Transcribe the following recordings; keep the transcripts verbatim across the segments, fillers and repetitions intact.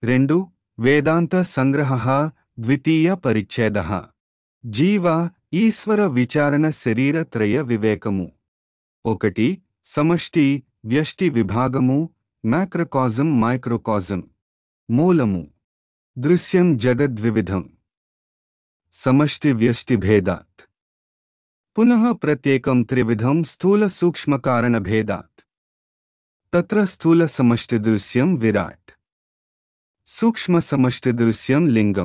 రెండు వేదాంత సంగ్రహః ద్వితీయ పరిచ్ఛేదః జీవ ఈశ్వర విచారణ శరీర త్రయ వివేకము. ఒకటి సమష్టి వ్యష్టి విభాగము మ్యాక్రోకాజం మైక్రోకాజం. మూలము దృశ్యం జగద్వివిధం సమష్టి వ్యష్టి భేదాత్. పునః ప్రత్యేకం త్రివిధం స్థూల సూక్ష్మ కారణ భేదాత్. తత్ర స్థూల సమష్టి దృశ్యం విరాట్, సూక్ష్మ సమష్టి దృశ్యం లింగం,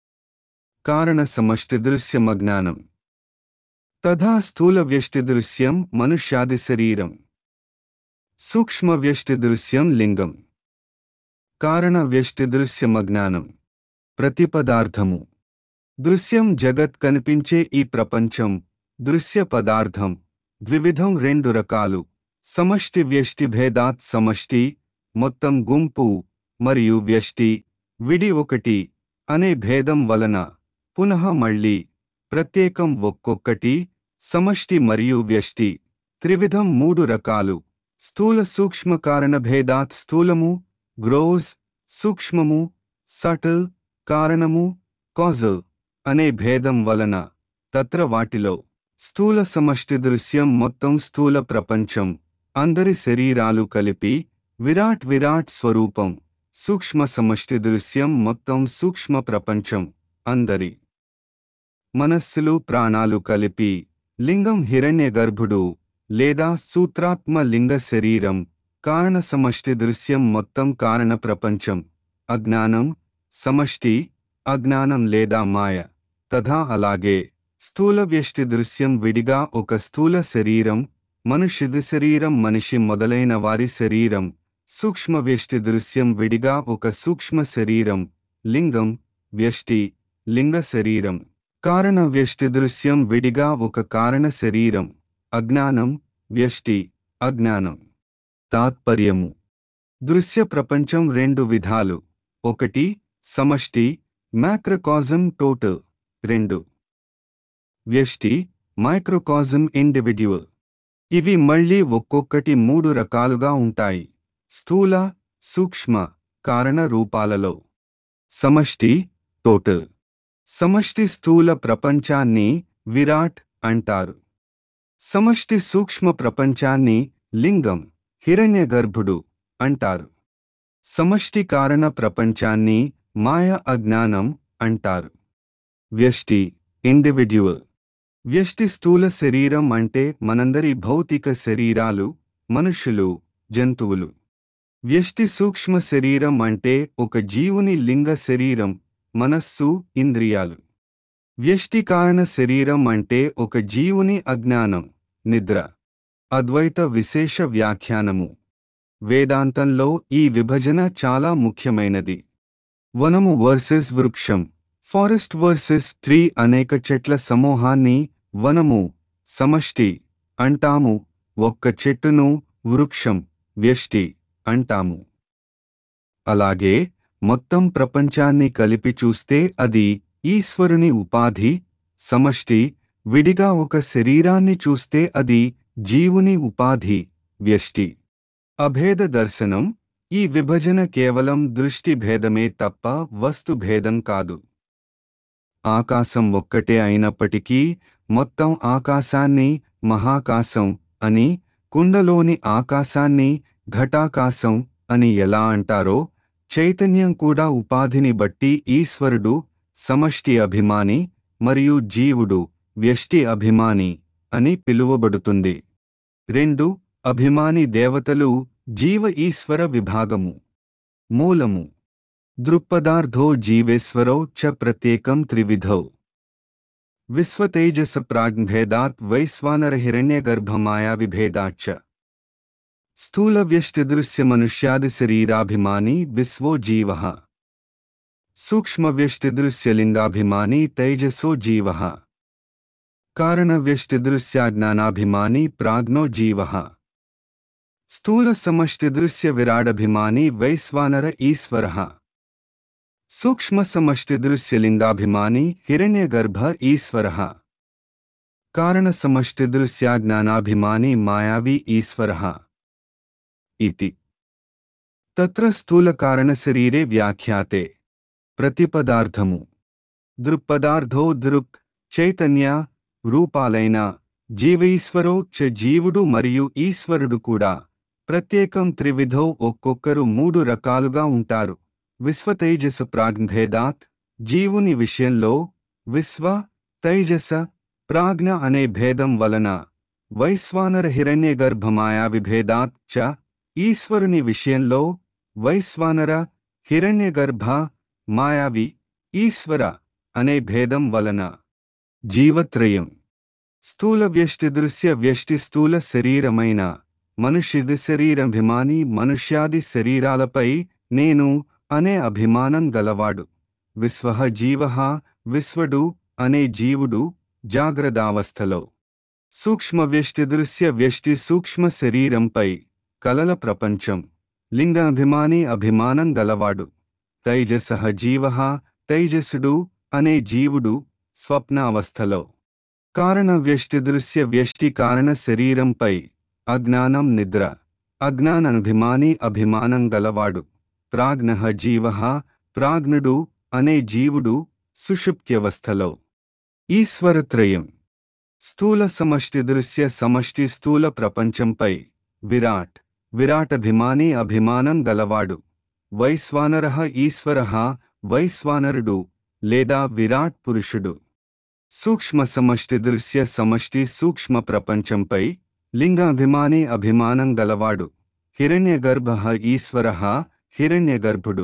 కారణ సమష్టి దృశ్యం అజ్ఞానం. తథా స్థూల వ్యష్టి దృశ్యం మనుష్యాది శరీరం, సూక్ష్మ వ్యష్టి దృశ్యం లింగం, కారణ వ్యష్టి దృశ్యం అజ్ఞానం. ప్రతిపదార్థము దృశ్యం జగత్ కనిపించే ఈ ప్రపంచం, దృశ్య పదార్థం ద్వివిధం రెండు రకాలు. సమష్టి వ్యష్టి భేదాత్ సమష్టి మొత్తం గుంపు మరియు వ్యష్టి విడి ఒకటి అనే భేదం వలన పునః మళ్ళీ ప్రత్యేకం ఒక్కొక్కటి. సమష్టి మరియు వ్యష్టి త్రివిధం మూడు రకాలు. స్థూల సూక్ష్మ కారణ భేదాత్ స్థూలము గ్రోస్, సూక్ష్మము సటిల్, కారణము కాజల్ అనే భేదం వలన తత్ర వాటిలో స్థూల సమష్టి దృశ్యం మొత్తం స్థూల ప్రపంచం అందరి శరీరాలు కలిపి విరాట్ విరాట్ స్వరూపం. సూక్ష్మ సమష్టి దృశ్యం మొత్తం సూక్ష్మ ప్రపంచం అందరి మనస్సులు ప్రాణాలు కలిపి లింగం హిరణ్య గర్భుడు లేదా సూత్రాత్మ లింగ శరీరం. కారణ సమష్టి దృశ్యం మొత్తం కారణ ప్రపంచం అజ్ఞానం సమష్టి అజ్ఞానం లేదా మాయ. తథా అలాగే స్థూల వ్యష్టి దృశ్యం విడిగా ఒక స్థూల శరీరం మనుష్యుడి శరీరం మనిషి మొదలైన వారి శరీరం. సూక్ష్మ వ్యష్టి దృశ్యం విడిగా ఒక సూక్ష్మ శరీరం లింగం వ్యష్టి లింగ శరీరం. కారణ వ్యష్టి దృశ్యం విడిగా ఒక కారణ శరీరం అజ్ఞానం వ్యష్టి అజ్ఞానం. తాత్పర్యము దృశ్య ప్రపంచం రెండు విధాలు. ఒకటి సమష్టి మ్యాక్రోకాజం టోటల్. రెండు వ్యష్టి మైక్రోకాజం ఇండివిడ్యువల్. ఇవి మళ్ళీ ఒక్కొక్కటి మూడు రకాలుగా ఉంటాయి స్థూల సూక్ష్మ కారణ రూపాలలో. సమష్టి టోటల్ సమష్టి స్థూల ప్రపంచాన్ని విరాట్ అంటారు. సమష్టి సూక్ష్మ ప్రపంచాన్ని లింగం హిరణ్య గర్భుడు అంటారు. సమష్టి కారణ ప్రపంచాన్ని మాయ అజ్ఞానం అంటారు. వ్యష్టి ఇండివిడ్యువల్ వ్యష్టి స్థూల శరీరం అంటే మనందరి భౌతిక శరీరాలు మనుష్యులు జంతువులు. వ్యష్టి సూక్ష్మ శరీరం అంటే ఒక జీవుని లింగ శరీరం మనస్సు ఇంద్రియాలు. వ్యష్టి కారణ శరీరం అంటే ఒక జీవుని అజ్ఞానం నిద్ర. అద్వైత విశేష వ్యాఖ్యానము వేదాంతంలో ఈ విభజన చాలా ముఖ్యమైనది. వనము వర్సెస్ వృక్షం ఫారెస్ట్ వర్సెస్ ట్రీ. అనేక చెట్ల సమూహాన్ని వనము సమష్టి అంటాము, ఒక్క చెట్టును వృక్షం వ్యష్టి అంటాము. అలాగే మొత్తం ప్రపంచాన్ని కలిపి చూస్తే అది ఈశ్వరుని ఉపాధి సమష్టి. విడిగా ఒక శరీరాన్ని చూస్తే అది జీవుని ఉపాధి వ్యష్టి. అభేద దర్శనం ఈ విభజన కేవలం దృష్టి భేదమే తప్ప వస్తు భేదం కాదు. ఆకాశం ఒక్కటే అయినప్పటికీ మొత్తం ఆకాశాన్ని మహాకాశం అని, కుండలోని ఆకాశాన్ని ఘటాకాశం అని ఎలా అంటారో చైతన్యం కూడా ఉపాధిని బట్టి ఈశ్వరుడు సమష్టి అభిమాని మరియు జీవుడు వ్యష్టి అభిమాని అని పిలువబడుతుంది. రెండు అభిమాని దేవతలు జీవ ఈశ్వర విభాగము. మూలము దృక్పదార్థో జీవేశ్వరౌ చ ప్రత్యేకం త్రివిధౌ. విశ్వతేజస ప్రాగ్భేదాత్ వైశ్వానర హిరణ్యగర్భమాయా విభేదాచ్చ. స్థూల వ్యష్టి దృశ్య మనుష్యాది శరీరాభిమాని విశ్వో జీవః. సూక్ష్మ వ్యష్టి దృశ్య లింగాభిమాని తైజసో జీవః. కారణ వ్యష్టి దృశ్యాజ్ఞానాభిమాని ప్రాజ్ఞో జీవః. స్థూల సమష్టి దృశ్య విరాడభిమాని వైశ్వానర ఈశ్వరః. సూక్ష్మ సమష్టి దృశ్య లింగాభిమాని హిరణ్యగర్భ ఈశ్వరః. కారణ సమష్టి దృశ్యాజ్ఞానాభిమాని మాయావి ఈశ్వరః. ఇతి తత్ర స్థూలకారణశరీరే వ్యాఖ్యాతే ప్రతిపదార్థము దృక్పదార్థో దృక్ చైతన్య రూపాలైన జీవైశ్వరో చ జీవుడు మరియు ఈశ్వరుడు కూడా ప్రత్యేకం త్రివిధో ఒక్కొక్కరు మూడు రకాలుగా ఉంటారు. విశ్వతైజస ప్రాగ్భేదాత్ జీవుని విషయంలో విశ్వ తైజస ప్రాజ్ఞ అనే భేదం వలన, వైశ్వానర హిరణ్యగర్భమాయా విభేదాత్ చ ఈశ్వరుని విషయంలో వైశ్వానర హిరణ్యగర్భ మాయావి ఈశ్వర అనే భేదం వలన, జీవత్రయం స్థూల వ్యష్టి దృశ్య వ్యష్టి స్థూల శరీరమైన మనుష్యది శరీరాభిమాని మనుష్యాది శరీరాలపై నేను అనే అభిమానం గలవాడు. విశ్వః జీవః విశ్వడు అనే జీవుడు జాగ్రత్తావస్థలో, సూక్ష్మ వ్యష్టి దృశ్య వ్యష్టి సూక్ష్మ శరీరంపై కలల ప్రపంచం లింగాభిమాని అభిమానం గలవాడు. తైజసః జీవః తైజసుడు అనే జీవుడు స్వప్నావస్థలో, కారణ వ్యష్టి దృశ్య వ్యష్టి కారణ శరీరంపై అజ్ఞానం నిద్ర అజ్ఞానాభిమాని అభిమానం గలవాడు. ప్రాజ్ఞః జీవః ప్రాజ్ఞుడు అనే జీవుడు సుషుప్త్యవస్థలో. ఈశ్వరత్రయం స్థూల సమష్టి దృశ్య సమష్టి స్థూల ప్రపంచంపై విరాట్ విరాటభిమాని అభిమానం గలవాడు. వైశ్వానరః ఈశ్వరః వైశ్వానరుడు లేదా విరాట్ పురుషుడు. సూక్ష్మ సమష్టి దృశ్య సమష్టి సూక్ష్మ ప్రపంచంపై లింగాభిమాని అభిమానం గలవాడు. హిరణ్యగర్భః ఈశ్వరః హిరణ్యగర్భుడు.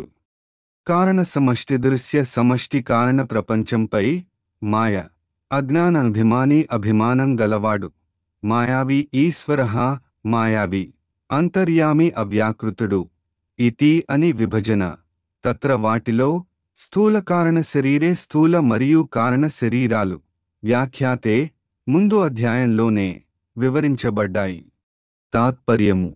కారణ సమష్టి దృశ్య సమష్టి కారణ ప్రపంచంపై మాయ అజ్ఞానాభిమాని అభిమానం గలవాడు. మాయావి ఈశ్వరః మాయావి అంతర్యామి అవ్యాకృతుడు ఇతి అని విభజన. తత్ర వాటిలో స్థూల కారణ శరీరే స్థూల మరియు కారణ శరీరాలు వ్యాఖ్యాతే ముందు అధ్యాయంలోనే వివరించబడ్డాయి. తాత్పర్యము: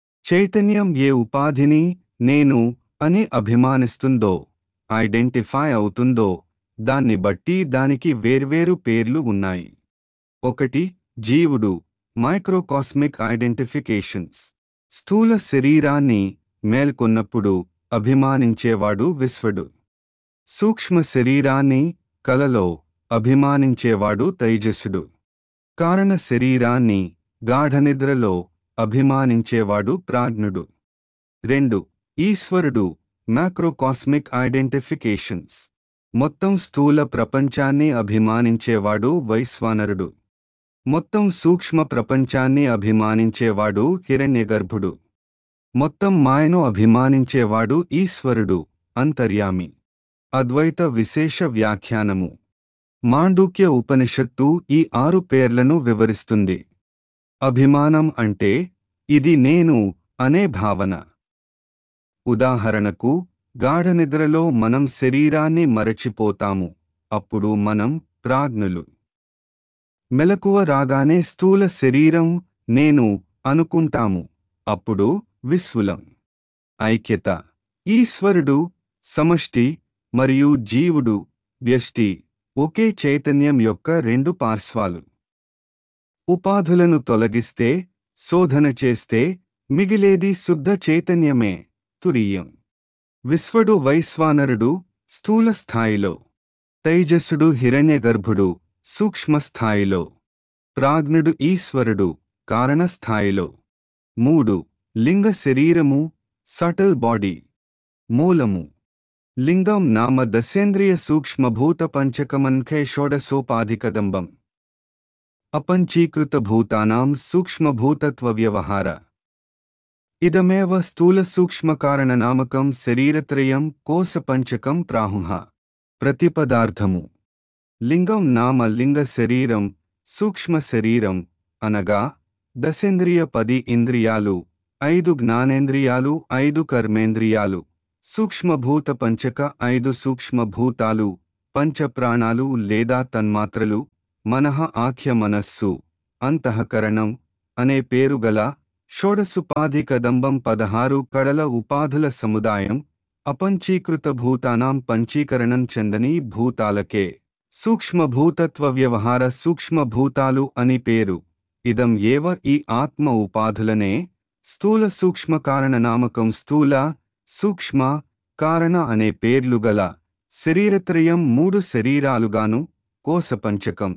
చైతన్యం ఏ ఉపాధిని నేను అని అభిమానిస్తుందో, ఐడెంటిఫై అవుతుందో, దాన్ని బట్టి దానికి వేర్వేరు పేర్లు ఉన్నాయి. ఒకటి జీవుడు మైక్రోకాస్మిక్ ఐడెంటిఫికేషన్స్. స్థూల శరీరాన్ని మేల్కొన్నప్పుడు అభిమానించేవాడు విశ్వడు. సూక్ష్మ శరీరాన్ని కలలో అభిమానించేవాడు తైజసుడు. కారణ శరీరాన్ని గాఢనిద్రలో అభిమానించేవాడు ప్రాజ్ఞుడు. రెండు ఈశ్వరుడు మ్యాక్రోకాస్మిక్ ఐడెంటిఫికేషన్స్. మొత్తం స్థూల ప్రపంచాన్ని అభిమానించేవాడు వైశ్వానరుడు. మొత్తం సూక్ష్మ ప్రపంచాన్ని అభిమానించేవాడు హిరణ్యగర్భుడు. మొత్తం మాయను అభిమానించేవాడు ఈశ్వరుడు అంతర్యామి. అద్వైత విశేష వ్యాఖ్యానము. మాండూక్య ఉపనిషత్తు ఈ ఆరు పేర్లను వివరిస్తుంది. అభిమానం అంటే ఇది నేను అనే భావన. ఉదాహరణకు, గాఢనిద్రలో మనం శరీరాన్ని మరచిపోతాము, అప్పుడు మనం ప్రాజ్ఞులు. మెలకువ రాగానే స్థూల శరీరం నేను అనుకుంటాము, అప్పుడు విశ్వులం. ఐక్యత. ఈశ్వరుడు సమష్టి మరియు జీవుడు వ్యష్టి ఒకే చైతన్యం యొక్క రెండు పార్శ్వాలు. ఉపాధులను తొలగిస్తే, శోధన చేస్తే మిగిలేది శుద్ధ చైతన్యమే, తురీయం. విశ్వడు వైశ్వానరుడు స్థూల స్థాయిలో, తైజసుడు హిరణ్యగర్భుడు సూక్ష్మస్థాయిలో, ప్రాజ్ఞుడు ఈశ్వరుడు కారణస్థాయిలో. మూడు లింగ శరీరము సటల్ బాడీ. మూలము. లింగం నామ దశేంద్రియ సూక్ష్మభూత పంచకమన్ఖే షోడశోపాధికదంబం. అపంచీకృత భూతానాం సూక్ష్మభూతత్వ వ్యవహార. ఇదమేవ స్థూల సూక్ష్మకారణ నామకం శరీరత్రయం కోశపంచకం ప్రాహుః. ప్రతిపదార్థము. లింగం నామ లింగ శరీరం సూక్ష్మ శరీరం అనగా దశేంద్రియ పది ఇంద్రియాలు, ఐదు జ్ఞానేంద్రియాలు, ఐదు కర్మేంద్రియాలు, సూక్ష్మభూత పంచక ఐదు సూక్ష్మభూతాలు, పంచప్రాణాలు లేదా తన్మాత్రలు, మనః ఆఖ్య మనస్సు, అంతఃకరణం అనే పేరుగల షోడశోపాధికదంబం పదహారు కడల ఉపాధుల సముదాయం. అపంచీకృత భూతానాం పంచీకరణం చెందని భూతాలకే సూక్ష్మభూతత్వ వ్యవహార సూక్ష్మభూతాలు అని పేరు. ఇదం ఏవ ఈ ఆత్మ ఉపాధులనే స్థూల సూక్ష్మకారణ నామకం స్థూల సూక్ష్మ కారణ అనే పేర్లుగల శరీరత్రయం మూడు శరీరాలుగాను కోశపంచకం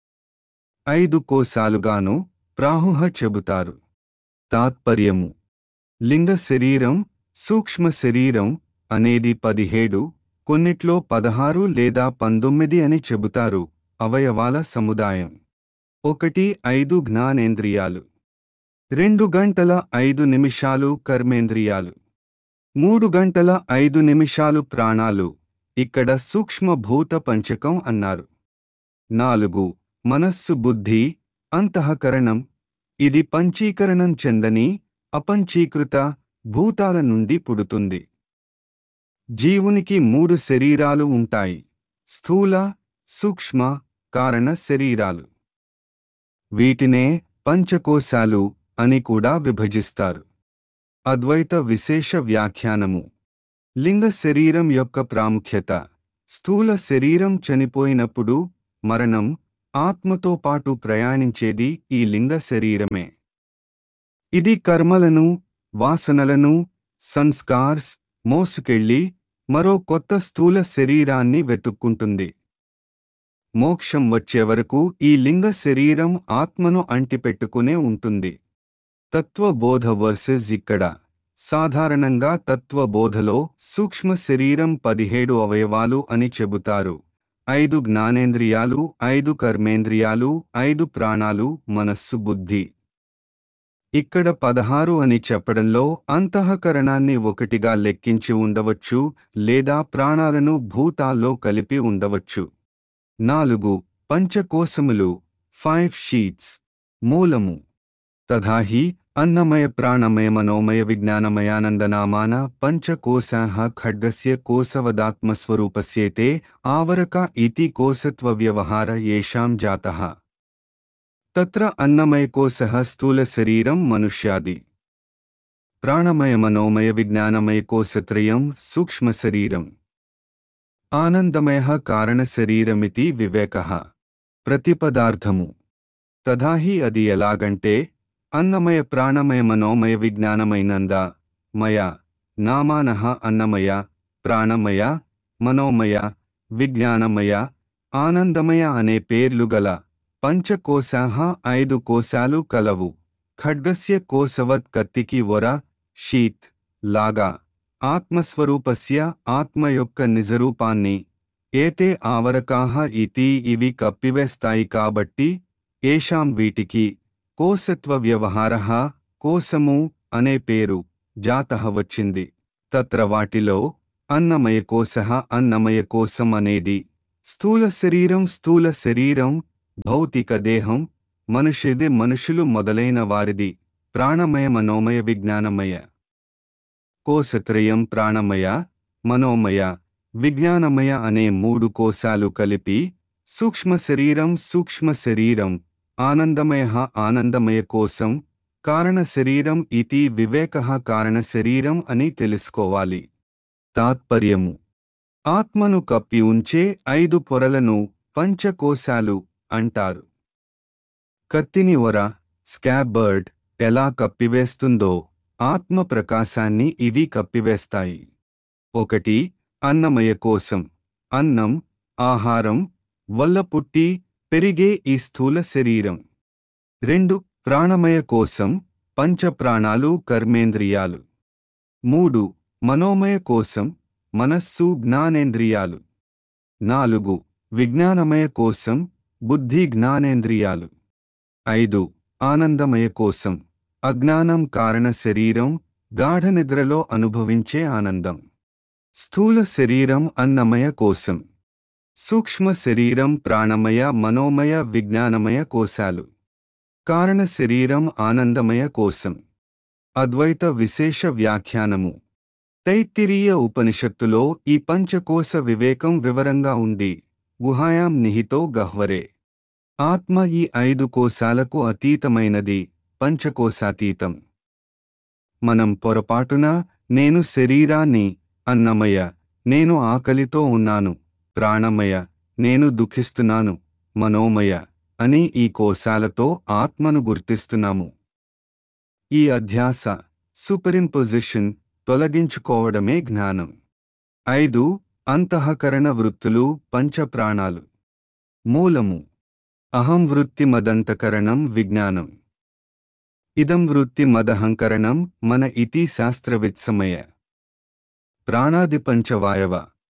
ఐదు కోశాలుగాను ప్రాహుహ చెబుతారు. తాత్పర్యము: లింగ శరీరం, సూక్ష్మ శరీరం అనేది పదిహేడు, కొన్నిట్లో పదహారు లేదా పంతొమ్మిది అని చెబుతారు అవయవాల సముదాయం. ఒకటి ఐదు జ్ఞానేంద్రియాలు, రెండు గంటల ఐదు నిమిషాలు కర్మేంద్రియాలు, మూడు గంటల ఐదు నిమిషాలు ప్రాణాలు, ఇక్కడ సూక్ష్మభూత పంచకం అన్నారు. నాలుగు మనస్సు బుద్ధి అంతఃకరణం, ఇది పంచీకరణం చెందని అపంచీకృత భూతాల నుండి పుడుతుంది. జీవునికి మూడు శరీరాలు ఉంటాయి: స్థూల, సూక్ష్మ, కారణ శరీరాలు. వీటినే పంచకోశాలు అని కూడా విభజిస్తారు. అద్వైత విశేష వ్యాఖ్యానము: లింగ శరీరం యొక్క ప్రాముఖ్యత. స్థూల శరీరం చనిపోయినప్పుడు మరణం, ఆత్మతో పాటు ప్రయాణించేది ఈ లింగ శరీరమే. ఇది కర్మలను, వాసనలను, సంస్కార్స్ మోసుకెళ్ళి మరో కొత్త స్థూల శరీరాన్ని వెతుక్కుంటుంది. మోక్షం వచ్చేవరకు ఈ లింగ శరీరం ఆత్మను అంటిపెట్టుకునే ఉంటుంది. తత్వబోధ వర్సెస్ ఇక్కడ. సాధారణంగా తత్వబోధలో సూక్ష్మ శరీరం పదిహేడు అవయవాలు అని చెబుతారు. ఐదు జ్ఞానేంద్రియాలు, ఐదు కర్మేంద్రియాలు, ఐదు ప్రాణాలు, మనస్సు బుద్ధి. ఇక్కడ పదహారు అని చెప్పడంలో అంతఃకరణాన్ని ఒకటిగా లెక్కించి ఉండవచ్చు లేదా ప్రాణాలను భూతాల్లో కలిపి ఉండవచ్చు. నాలుగు పంచకోశములు, ఫైవ్ షీట్స్. మూలము: తథాహి అన్నమయ ప్రాణమయ మనోమయ విజ్ఞానమయానందనామాన పంచకోశాః ఖడ్గస్య కోశవదాత్మస్వరూపస్యేతే ఆవరక ఇతి కోశత్వవ్యవహార యేషాం జాతః. తత్ర అన్నమయకోశః స్థూలశరీరం మనుష్యాది, ప్రాణమయ మనోమయ విజ్ఞానమయకోశత్రయం సూక్ష్మశరీరం, ఆనందమయః కారణశరీరమితి వివేకః. ప్రతిపదార్థము: తథాహి అది ఎలాగంటే అన్నమయ ప్రాణమయ మనోమయ విజ్ఞానమైనంద మయ నామానః అన్నమయ, ప్రాణమయ, మనోమయ, విజ్ఞానమయ, ఆనందమయ అనే పేర్లు గల పంచకోశాః ఐదు కోశాలు కలవు. ఖడ్గస్య కోశవత్ కత్తికి వొర, షీత్ లాగా ఆత్మస్వరూపస్య ఆత్మ యొక్క నిజరూపాన్ని ఏతే ఆవరకాః ఇతి ఇవి కప్పివేస్తాయి కాబట్టి ఏషాం వీటికి కోశత్వ వ్యవహారః కోశము అనే పేరు జాతః వచ్చింది. తత్ర వాటిలో అన్నమయ కోశః అన్నమయ కోశం అనేది స్థూల శరీరం స్థూల శరీరం భౌతిక దేహం మనుష్యది మనుషులు మొదలైన వారిది. ప్రాణమయ మనోమయ విజ్ఞానమయ కోశత్రయం ప్రాణమయ మనోమయ విజ్ఞానమయ అనే మూడు కోశాలు కలిపి సూక్ష్మ శరీరం సూక్ష్మ శరీరం ఆనందమయ ఆనందమయ కోశం కారణ శరీరం ఇతి వివేకః కారణ శరీరం అని తెలుసుకోవాలి. తాత్పర్యము: ఆత్మను కప్పి ఉంచే ఐదు పొరలను పంచకోశాలు అంటారు. కత్తిని ఒర స్కాబర్డ్ ఎలా కప్పివేస్తుందో ఆత్మ ప్రకాశాన్ని ఇవి కప్పివేస్తాయి. ఒకటి అన్నమయ కోశం, అన్నం ఆహారం వల్ల పుట్టి పెరిగే ఈ స్థూల శరీరం. రెండు ప్రాణమయ కోశం, పంచప్రాణాలు కర్మేంద్రియాలు. మూడు మనోమయ కోశం, మనస్సు జ్ఞానేంద్రియాలు. నాలుగు విజ్ఞానమయ కోశం, బుద్ధి జ్ఞానేంద్రియాలు. ఐదు ఆనందమయ కోశం, అజ్ఞానం కారణ శరీరం గాఢ నిద్రలో అనుభవించే ఆనందం. స్థూల శరీరం అన్నమయ కోశం, సూక్ష్మ శరీరం ప్రాణమయ మనోమయ విజ్ఞానమయ కోశాలు, కారణ శరీరం ఆనందమయ కోశం. అద్వైత విశేష వ్యాఖ్యానము: తైత్తిరీయ ఉపనిషత్తులో ఈ పంచకోశ వివేకం వివరంగా ఉంది. గుహాయాం నిహితో గహ్వరే. ఆత్మ ఈ ఐదు కోశాలకు అతీతమైనది, పంచకోశాతీతం. మనం పొరపాటున నేను శరీరాన్ని, అన్నమయ నేను ఆకలితో ఉన్నాను, ప్రాణమయ నేను దుఃఖిస్తున్నాను, మనోమయ అని ఈ కోశాలతో ఆత్మను గుర్తిస్తున్నాము. ఈ అధ్యాస సూపరింపొజిషన్ తొలగించుకోవడమే జ్ఞానం. ఐదు అంతఃకరణ వృత్తులు పంచప్రాణాలు. మూలము అహం వృత్తి మదంతకరణం విజ్ఞానం. ఇదం వృత్తి మదహంకరణం మన ఇతి శాస్త్రవిత్సమయ. ప్రాణాదిపంచవాయవ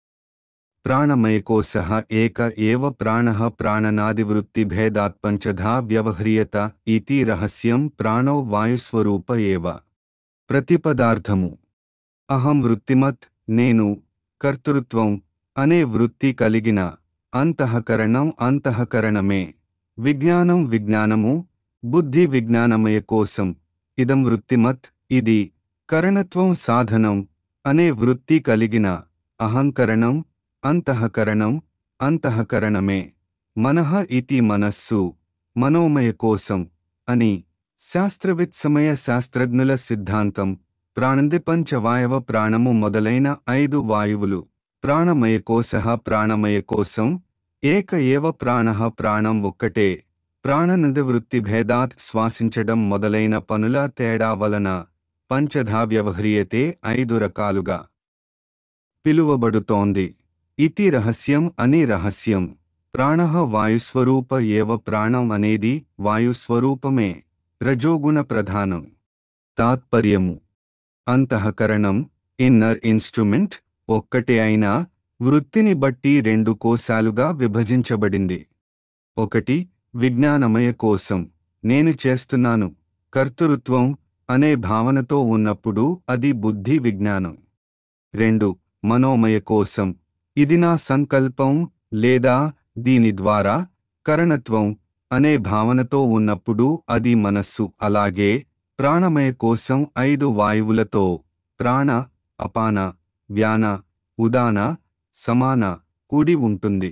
ప్రాణమయకోశః ఏక ఏవ ప్రాణః ప్రాణనాదివృత్తిభేదాత్ పంచధా వ్యవహ్రియత ఇతి రహస్యం ప్రాణో వాయుస్వరూప ఏవ. ప్రతిపదార్థము అహం వృత్తిమత్ నేను, కర్తృత్వం అనే వృత్తి కలిగిన, అంతఃకరణం అంతఃకరణమే, విజ్ఞానం విజ్ఞానము, బుద్ధి విజ్ఞానమయ కోశం, ఇదం వృత్తిమత్ ఇది, కరణత్వం సాధనం అనే వృత్తి కలిగిన, అహంకరణం అంతఃకరణం అంతఃకరణమే, మనః ఇతి మనస్సు మనోమయ కోశం అని శాస్త్రవిత్సమయ శాస్త్రజ్ఞుల సిద్ధాంతం. ప్రాణందిపంచవాయవ ప్రాణము మొదలైన ఐదు వాయువులు. ప్రాణమయ కోశః ప్రాణమయ కోశం ఏక ఏవ ప్రాణః ప్రాణం ఒక్కటే. ప్రాణనది వృత్తిభేదాత్ శ్వాసించడం మొదలైన పనుల తేడా వలన పంచధా వ్యవహ్రియతే ఐదు రకాలుగా పిలువబడుతోంది. ఇతి రహస్యం అని రహస్యం. ప్రాణః వాయుస్వరూప ఏవ ప్రాణం అనేది వాయుస్వరూపమే, రజోగుణ ప్రధానం. తాత్పర్యము అంతఃకరణం ఇన్నర్ ఇన్స్ట్రుమెంట్ ఒక్కటే అయినా వృత్తిని బట్టి రెండు కోశాలుగా విభజించబడింది. ఒకటి విజ్ఞానమయ కోశం, నేను చేస్తున్నాను, కర్తృత్వం అనే భావనతో ఉన్నప్పుడు అది బుద్ధి విజ్ఞానం. రెండు మనోమయ కోశం, ఇది నా సంకల్పం లేదా దీని ద్వారా, కరణత్వం అనే భావనతో ఉన్నప్పుడు అది మనస్సు. అలాగే ప్రాణమయ కోశం ఐదు వాయువులతో ప్రాణ, అపాన, వ్యాన, ఉదాన, సమాన కూడి ఉంటుంది.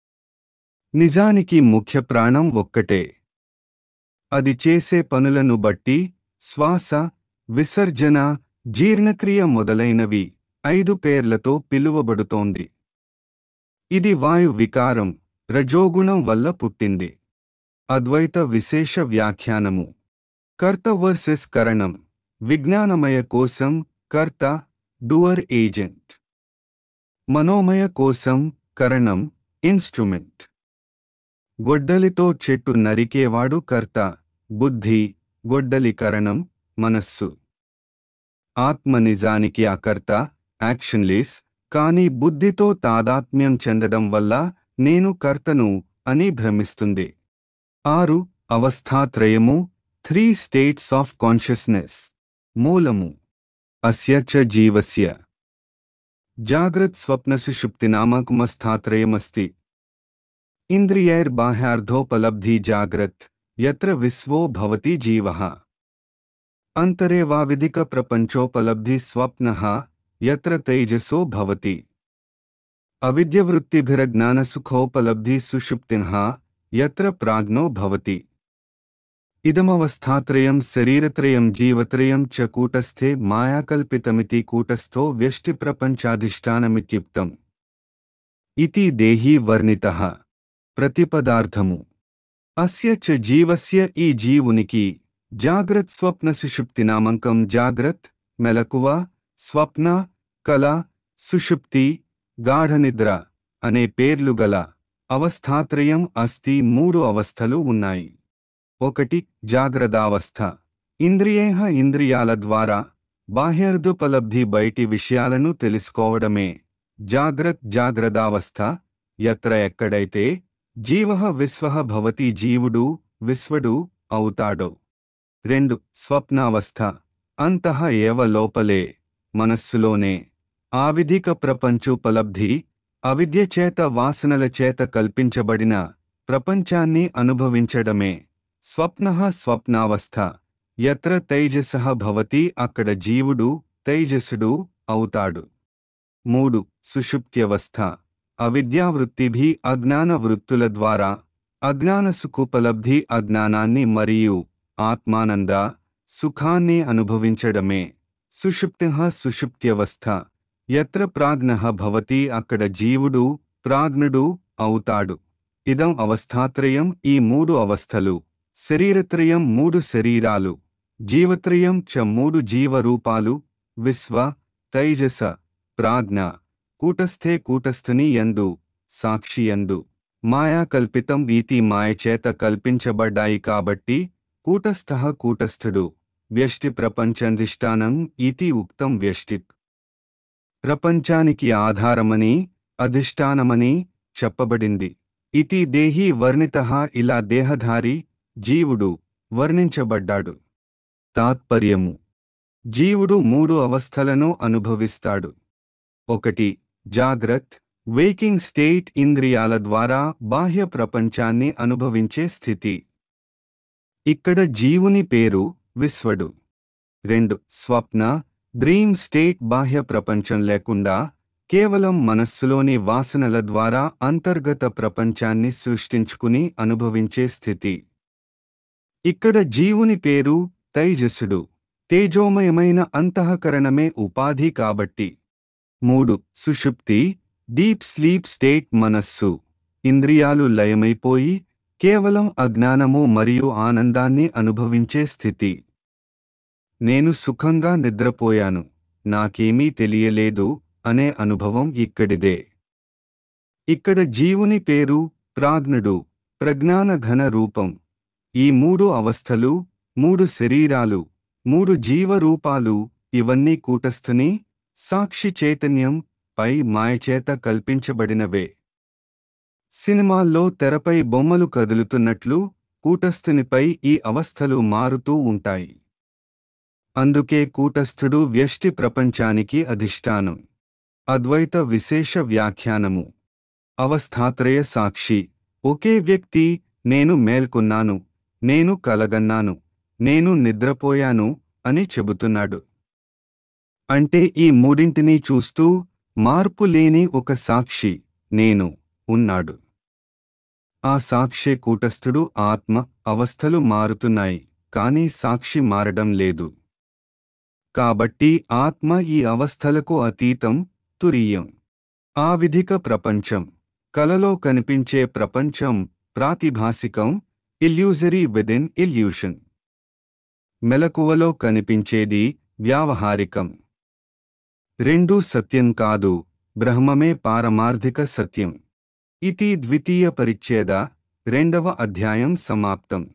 నిజానికి ముఖ్య ప్రాణం ఒక్కటే. అది చేసే పనులను బట్టి శ్వాస, విసర్జన, జీర్ణక్రియ మొదలైనవి ఐదు పేర్లతో పిలువబడుతోంది. ఇది వాయు వికారం, రజోగుణం వల్ల పుట్టింది. అద్వైత విశేష వ్యాఖ్యానము కర్త వర్సెస్ కరణం. విజ్ఞానమయ కోశం కర్త, డూయర్ ఏజెంట్. మనోమయ కోశం కరణం, ఇన్స్ట్రుమెంట్. గొడ్డలితో చెట్టు నరికేవాడు కర్త, బుద్ధి, గొడ్డలి కరణం, మనస్సు. ఆత్మ నిజానికి అకర్త, యాక్షన్లెస్, కానీ బుద్ధితో తాదాత్మ్యం చెందడం వల్ల నేను కర్తను అని భ్రమిస్తుంది. ఆరు అవస్థాత్రయము, త్రీ స్టేట్స్ ఆఫ్ కాన్షియస్నెస్. మూలము అస్య చ జీవస్య జాగ్రత్ స్వప్న సుషుప్తినామకమస్థాత్రయమస్తి. ఇంద్రియైర్బాహ్యార్థోపలబ్ధి జాగ్రత్ యత్ర విశ్వో భవతి జీవః. అంతరే వావిదిక ప్రపంచోపలబ్ధి స్వప్నః యత్ర తేజసో భవతి. అవిద్యవృత్తిభిరజ్ఞానసుఖోపలబ్ధి సుషుప్తినః యత్ర ప్రాజ్ఞో భవతి. ఇదమవస్థాత్రయం శరీరత్రయం జీవత్రయం చ కూటస్థే మాయాకల్పితమితి కూటస్థో వ్యష్టిప్రపంచాధిష్టానమిత్యుక్తం ఇతి దేహీ వర్ణితః. ప్రతిపదార్థము అస్య చ జీవస్య ఈ జీవునికి జాగ్రత్ స్వప్న సుషుప్తినామంకం జాగ్రత్ మెలకువ, స్వప్న కల, సుషుప్తి గాఢనిద్ర అనే పేర్లు గల అవస్థాత్రయం అస్తి. మూడు అవస్థలు ఉన్నాయి. ఒకటి జాగ్రత్తావస్థ. ఇంద్రియేహ ఇంద్రియాల ద్వారా బాహ్యర్థుపలబ్ధి బయటి విషయాలను తెలుసుకోవడమే జాగ్రత్ జాగ్రత్తావస్థ. యత్ర ఎక్కడైతే జీవః విశ్వః భవతి జీవుడు విశ్వడు అవుతాడో. రెండు స్వప్నావస్థ. అంతః ఏవ లోపలే మనస్సులోనే ఆవిధిక ప్రపంచోపలబ్ధి అవిద్య చేత వాసనల చేత కల్పించబడిన ప్రపంచాన్ని అనుభవించడమే స్వప్నః స్వప్నావస్థ. యత్ర తైజసః భవతి అక్కడ జీవుడు తైజసుడు అవుతాడు. మూడు సుషుప్త్యవస్థ. అవిద్యావృత్తిభి అజ్ఞాన వృత్తుల ద్వారా అజ్ఞాన సుఖోపలబ్ధి అజ్ఞానాన్ని మరియు ఆత్మానంద సుఖాన్ని అనుభవించడమే సుషుప్తిః సుషుప్త్యవస్థ. యత్ర ప్రాజ్ఞః భవతి అక్కడ జీవుడు ప్రాజ్ఞుడు అవుతాడు. ఇదం అవస్థాత్రయం ఈ మూడు అవస్థలు. శరీరత్రయం మూడు శరీరాలు, జీవత్రయం చ మూడు జీవరూపాలు, విశ్వ తైజస ప్రాజ్ఞ కూటస్థే కూటస్థుని యందు సాక్షియందు మాయా కల్పితం వీతి మాయచేత కల్పించబడ్డాయి కాబట్టి కూటస్థః కూటస్థుడు వ్యష్టి ప్రపంచంధిష్టానం ఇతి ఉక్తం వ్యష్టిక్ ప్రపంచానికి ఆధారమని అధిష్టానమని చెప్పబడింది. ఇతి దేహి వర్ణితః ఇలా దేహధారి జీవుడు వర్ణించబడ్డాడు. తాత్పర్యము జీవుడు మూడు అవస్థలను అనుభవిస్తాడు. ఒకటి జాగ్రత్ వేకింగ్ స్టేట్ ఇంద్రియాల ద్వారా బాహ్య ప్రపంచాన్ని అనుభవించే స్థితి. ఇక్కడ జీవుని పేరు విశ్వడు. రెండు స్వప్న డ్రీమ్ స్టేట్ బాహ్య ప్రపంచం లేకుండా కేవలం మనస్సులోని వాసనల ద్వారా అంతర్గత ప్రపంచాన్ని సృష్టించుకుని అనుభవించే స్థితి. ఇక్కడ జీవుని పేరు తైజసుడు. తేజోమయమైన అంతఃకరణమే ఉపాధి కాబట్టి. మూడు సుషుప్తి డీప్ స్లీప్ స్టేట్ మనస్సు ఇంద్రియాలు లయమైపోయి కేవలం అజ్ఞానము మరియు ఆనందాన్ని అనుభవించే స్థితి. నేను సుఖంగా నిద్రపోయాను, నాకేమీ తెలియలేదు అనే అనుభవం ఇక్కడిదే. ఇక్కడ జీవుని పేరు ప్రాజ్ఞుడు, ప్రజ్ఞాన ఘన రూపం. ఈ మూడు అవస్థలు, మూడు శరీరాలు, మూడు జీవరూపాలు ఇవన్నీ కూటస్థుని సాక్షి చైతన్యం పై మాయచేత కల్పించబడినవే. సినిమాల్లో తెరపై బొమ్మలు కదులుతున్నట్లు కూటస్థునిపై ఈ అవస్థలు మారుతూ ఉంటాయి. అందుకే కూటస్థుడు వ్యష్టి ప్రపంచానికి అధిష్టానం. అద్వైత విశేష వ్యాఖ్యానము అవస్థాత్రయ సాక్షి ఒకే వ్యక్తి నేను మేల్కొన్నాను, నేను కలగన్నాను, నేను నిద్రపోయాను అని చెబుతున్నాడు. అంటే ఈ మూడింటినీ చూస్తూ మార్పు లేని ఒక సాక్షి నేను ఉన్నాడు. ఆ సాక్షే కూటస్థుడు. ఆత్మ అవస్థలు మారుతున్నాయి, కానీ సాక్షి మారడం లేదు. కాబట్టి ఆత్మ ఈ అవస్థలకు అతీతం, తురీయం. ఆవిధిక ప్రపంచం కలలో కనిపించే ప్రపంచం ప్రాతిభాసికం, ఇల్యూజరీ విదిన్ ఇల్యూషన్. మెలకువలో కనిపించేది వ్యావహారికం. రెండూ సత్యం కాదు, బ్రహ్మమే పారమార్థిక సత్యం. ఇతి ద్వితీయ పరిచ్ఛేద రెండవ అధ్యాయం సమాప్తం.